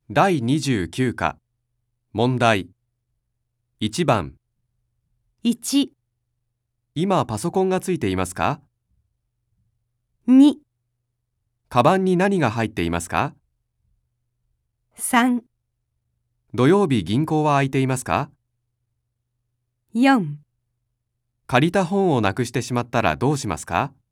第29課問題1番 1、 今パソコンがついていますか？ 2、 カバンに何が入っていますか？ 3、 土曜日銀行は開いていますか？ 4 借りた本をなくしてしまったらどうしますか？